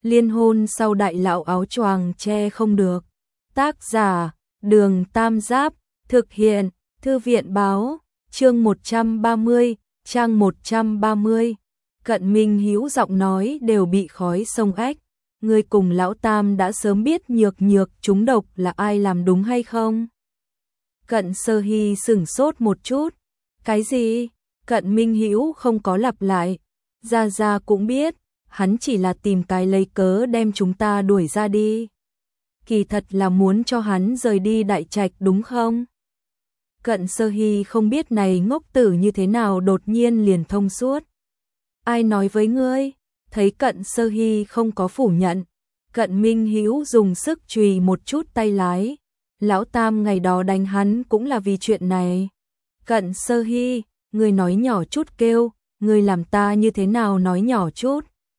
Liên hôn sau đại lão áo choàng che không được. Tác giả, Đường Tam Giáp, thực hiện, Thư viện báo, chương 130, trang 130. Cận Minh Hữu giọng nói đều bị khói sông ếch. Ngươi cùng lão Tam đã sớm biết Nhược Nhược trúng độc là ai làm đúng hay không? Cận Sơ Hy sửng sốt một chút. Cái gì? Cận Minh Hữu không có lặp lại. Gia Gia cũng biết, hắn chỉ là tìm cái lấy cớ đem chúng ta đuổi ra đi. Kỳ thật là muốn cho hắn rời đi Đại Trạch đúng không? Cận Sơ Hy không biết này ngốc tử như thế nào đột nhiên liền thông suốt. Ai nói với ngươi? Thấy Cận Sơ Hy không có phủ nhận, Cận Minh Hữu dùng sức chùy một chút tay lái. Lão Tam ngày đó đánh hắn cũng là vì chuyện này. Cận Sơ Hy, ngươi nói nhỏ chút kêu, ngươi làm ta như thế nào nói nhỏ chút?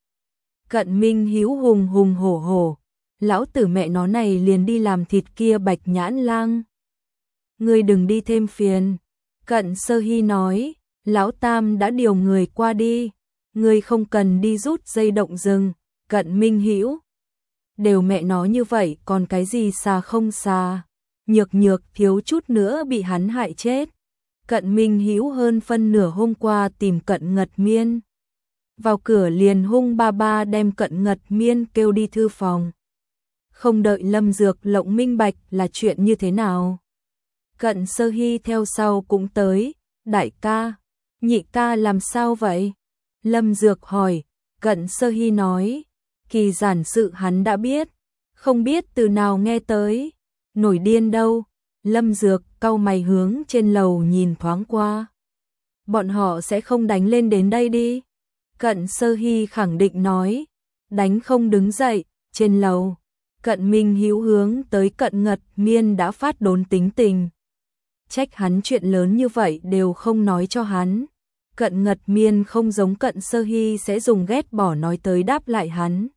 Cận Minh Hữu hùng hùng hổ hổ, lão tử mẹ nó này liền đi làm thịt kia Bạch Nhãn Lang. Ngươi đừng đi thêm phiền. Cận Sơ Hy nói, lão Tam đã điều người qua đi, ngươi không cần đi rút dây động rừng. Cận Minh Hữu, đều mẹ nó như vậy còn cái gì xà không xà. Nhược Nhược thiếu chút nữa bị hắn hại chết. Cận Minh Hữu hơn phân nửa hôm qua tìm Cận Ngật Miên. Vào cửa liền hung ba ba đem Cận Ngật Miên kêu đi thư phòng. Không đợi Lâm Dược lộng minh bạch là chuyện như thế nào. Cận Sơ Hy theo sau cũng tới. Đại ca, nhị ca làm sao vậy? Lâm Dược hỏi. Cận Sơ Hy nói, Kỳ Giản sự hắn đã biết, không biết từ nào nghe tới. Nổi điên đâu? Lâm Dược cau mày hướng trên lầu nhìn thoáng qua. Bọn họ sẽ không đánh lên đến đây đi. Cận Sơ Hy khẳng định nói, đánh không đứng dậy. Trên lầu, Cận Minh Hữu hướng tới Cận Ngật Miên đã phát đốn tính tình. Trách hắn chuyện lớn như vậy đều không nói cho hắn. Cận Ngật Miên không giống Cận Sơ Hy sẽ dùng ghét bỏ nói tới đáp lại hắn.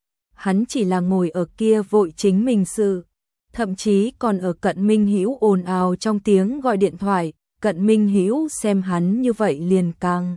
Hắn chỉ là ngồi ở kia vội chính mình sự. Thậm chí còn ở Cận Minh Hữu ồn ào trong tiếng gọi điện thoại. Cận Minh Hữu xem hắn như vậy liền càng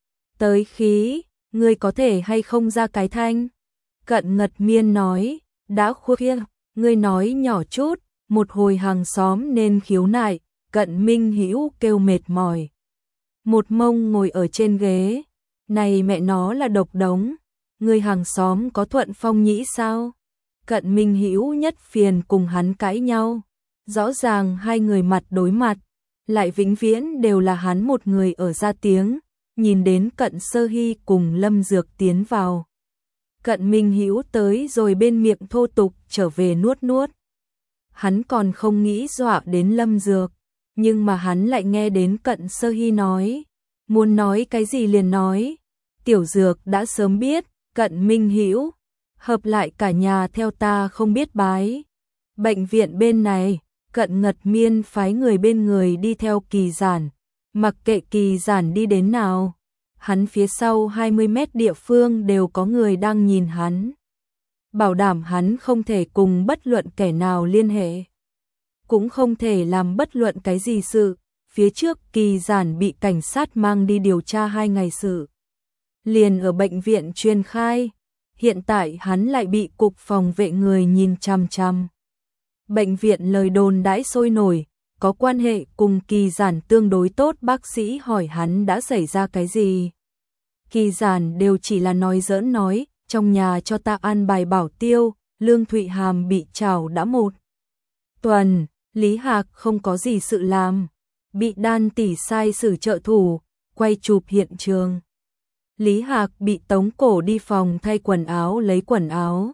tới khí. Ngươi có thể hay không ra cái thanh? Cận Ngật Miên nói, đã khuya, ngươi nói nhỏ chút, một hồi hàng xóm nên khiếu nại. Cận Minh Hữu kêu mệt mỏi, một mông ngồi ở trên ghế. Này mẹ nó là độc đống, ngươi hàng xóm có thuận phong nhĩ sao? Cận Minh Hữu nhất phiền cùng hắn cãi nhau. Rõ ràng hai người mặt đối mặt, lại vĩnh viễn đều là hắn một người ở ra tiếng. Nhìn đến Cận Sơ Hy cùng Lâm Dược tiến vào, Cận Minh Hữu tới rồi bên miệng thô tục trở về nuốt nuốt. Hắn còn không nghĩ dọa đến Lâm Dược, nhưng mà hắn lại nghe đến Cận Sơ Hy nói, muốn nói cái gì liền nói. Tiểu Dược đã sớm biết, Cận Minh Hữu, hợp lại cả nhà theo ta không biết bái. Bệnh viện bên này, Cận Ngật Miên phái người bên người đi theo Kỳ Giản, mặc kệ Kỳ Giản đi đến nào, hắn phía sau 20 mét địa phương đều có người đang nhìn hắn. Bảo đảm hắn không thể cùng bất luận kẻ nào liên hệ, cũng không thể làm bất luận cái gì sự. Phía trước Kỳ Giản bị cảnh sát mang đi điều tra 2 ngày sự, liền ở bệnh viện truyền khai. Hiện tại hắn lại bị cục phòng vệ người nhìn chằm chằm. Bệnh viện lời đồn đãi sôi nổi, có quan hệ cùng Kỳ Giản tương đối tốt bác sĩ hỏi hắn đã xảy ra cái gì. Kỳ Giản đều chỉ là nói giỡn nói, trong nhà cho ta ăn bài bảo tiêu, Lương Thụy Hàm bị trảo đã 1 tuần, Lý Hạc không có gì sự làm, bị Đan tỷ sai sử trợ thủ, quay chụp hiện trường. Lý Hạc bị tống cổ đi phòng thay quần áo lấy quần áo.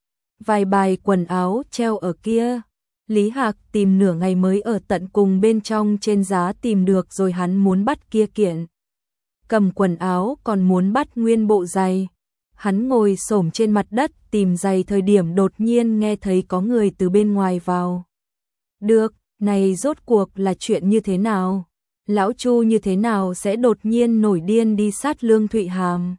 Vài bài quần áo treo ở kia. Lý Hạc tìm nửa ngày mới ở tận cùng bên trong trên giá tìm được rồi hắn muốn bắt kia kiện. Cầm quần áo còn muốn bắt nguyên bộ giày. Hắn ngồi xổm trên mặt đất tìm giày thời điểm đột nhiên nghe thấy có người từ bên ngoài vào. Được, này rốt cuộc là chuyện như thế nào? Lão Chu như thế nào sẽ đột nhiên nổi điên đi sát Lương Thụy Hàm?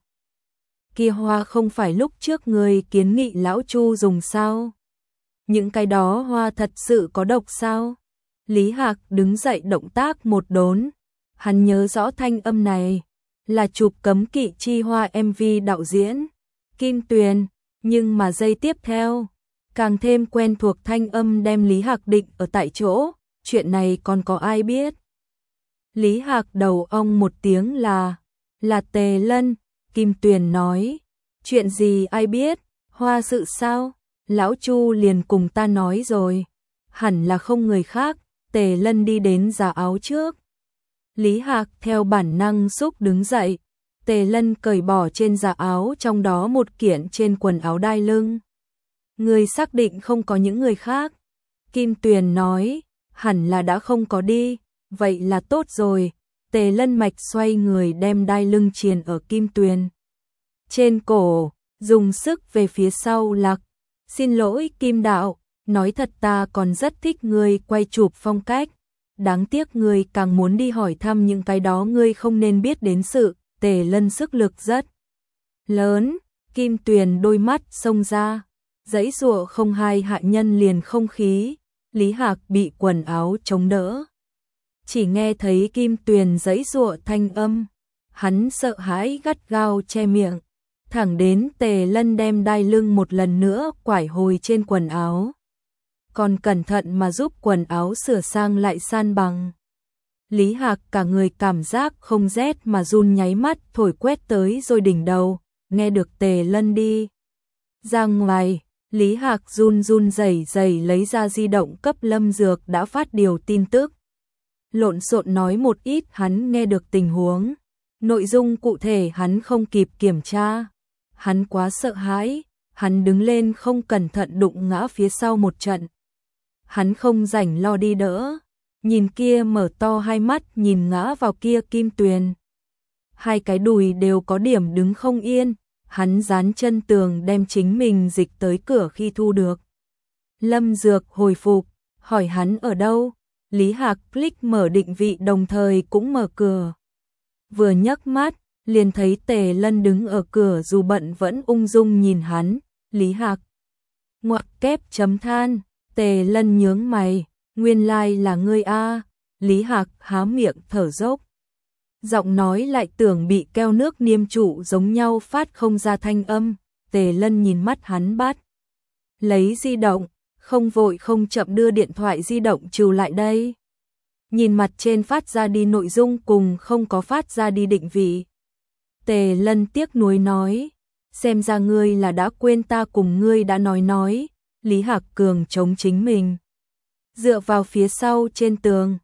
Kia hoa không phải lúc trước người kiến nghị Lão Chu dùng sao? Những cái đó hoa thật sự có độc sao? Lý Hạc đứng dậy động tác một đốn. Hắn nhớ rõ thanh âm này là chụp Cấm Kỵ Chi Hoa MV đạo diễn Kim Tuyền, Nhưng mà giây tiếp theo, càng thêm quen thuộc thanh âm đem Lý Hạc định ở tại chỗ, chuyện này còn có ai biết. Lý Hạc đầu ong một tiếng là Tề Lân, Kim Tuyền nói, chuyện gì ai biết, hoa sự sao, lão Chu liền cùng ta nói rồi, hẳn là không người khác, Tề Lân đi đến giá áo trước. Lý Hạc theo bản năng xúc đứng dậy, Tề Lân cởi bỏ trên giá áo trong đó một kiện trên quần áo đai lưng. Người xác định không có những người khác. Kim Tuyền nói, hẳn là đã không có đi, vậy là tốt rồi. Tề Lân mạch xoay người đem đai lưng triền ở Kim Tuyền trên cổ, dùng sức về phía sau lặc. Xin lỗi Kim đạo, nói thật ta còn rất thích người quay chụp phong cách. Đáng tiếc người càng muốn đi hỏi thăm những cái đó ngươi không nên biết đến sự. Tề Lân sức lực rất lớn, Kim Tuyền đôi mắt xông ra, giãy giụa không hai hạ nhân liền không khí, Lý Hạc bị quần áo chống đỡ. Chỉ nghe thấy Kim Tuyền giãy giụa thanh âm, hắn sợ hãi gắt gao che miệng, thẳng đến Tề Lân đem đai lưng một lần nữa quải hồi trên quần áo. Còn cẩn thận mà giúp quần áo sửa sang lại san bằng. Lý Hạc cả người cảm giác không rét mà run nháy mắt thổi quét tới rồi đỉnh đầu, nghe được Tề Lân đi ra ngoài, Lý Hạc run run rẩy rẩy lấy ra di động cấp Lâm Dược đã phát điều tin tức. Lộn xộn nói một ít hắn nghe được tình huống, nội dung cụ thể hắn không kịp kiểm tra. Hắn quá sợ hãi, hắn đứng lên không cẩn thận đụng ngã phía sau một trận. Hắn không rảnh lo đi đỡ. Nhìn kia mở to hai mắt nhìn ngã vào kia Kim Tuyền. Hai cái đùi đều có điểm đứng không yên, hắn dán chân tường đem chính mình dịch tới cửa khi thu được. Lâm Dược hồi phục, hỏi hắn ở đâu, Lý Hạc click mở định vị đồng thời cũng mở cửa. Vừa nhấc mắt, liền thấy Tề Lân đứng ở cửa dù bận vẫn ung dung nhìn hắn, Lý Hạc. Ngoặc kép chấm than, Tề Lân nhướng mày. Nguyên lai là ngươi a. Lý Hạc há miệng thở dốc. Giọng nói lại tưởng bị keo nước niêm trụ giống nhau phát không ra thanh âm. Tề Lân nhìn mắt hắn bắt. Lấy di động, không vội không chậm đưa điện thoại di động trừ lại đây. Nhìn mặt trên phát ra đi nội dung cùng không có phát ra đi định vị. Tề Lân tiếc nuối nói. Xem ra ngươi là đã quên ta cùng ngươi đã nói. Lý Hạc cường chống chính mình. Dựa vào phía sau trên tường,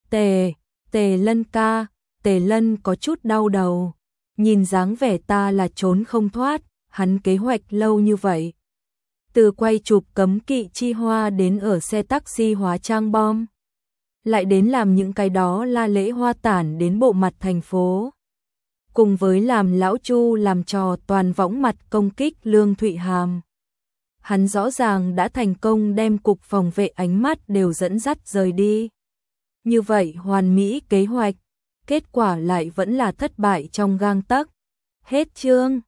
Tề Lân ca, Tề Lân có chút đau đầu, nhìn dáng vẻ ta là trốn không thoát, hắn kế hoạch lâu như vậy. Từ quay chụp cấm kỵ chi hoa đến ở xe taxi hóa trang bom, lại đến làm những cái đó la lễ hoa tản đến bộ mặt thành phố. Cùng với làm lão Chu làm trò toàn võng mặt công kích Lương Thụy Hàm. Hắn rõ ràng đã thành công đem cục phòng vệ ánh mắt đều dẫn dắt rời đi. Như vậy hoàn mỹ kế hoạch, kết quả lại vẫn là thất bại trong gang tấc. Hết chương.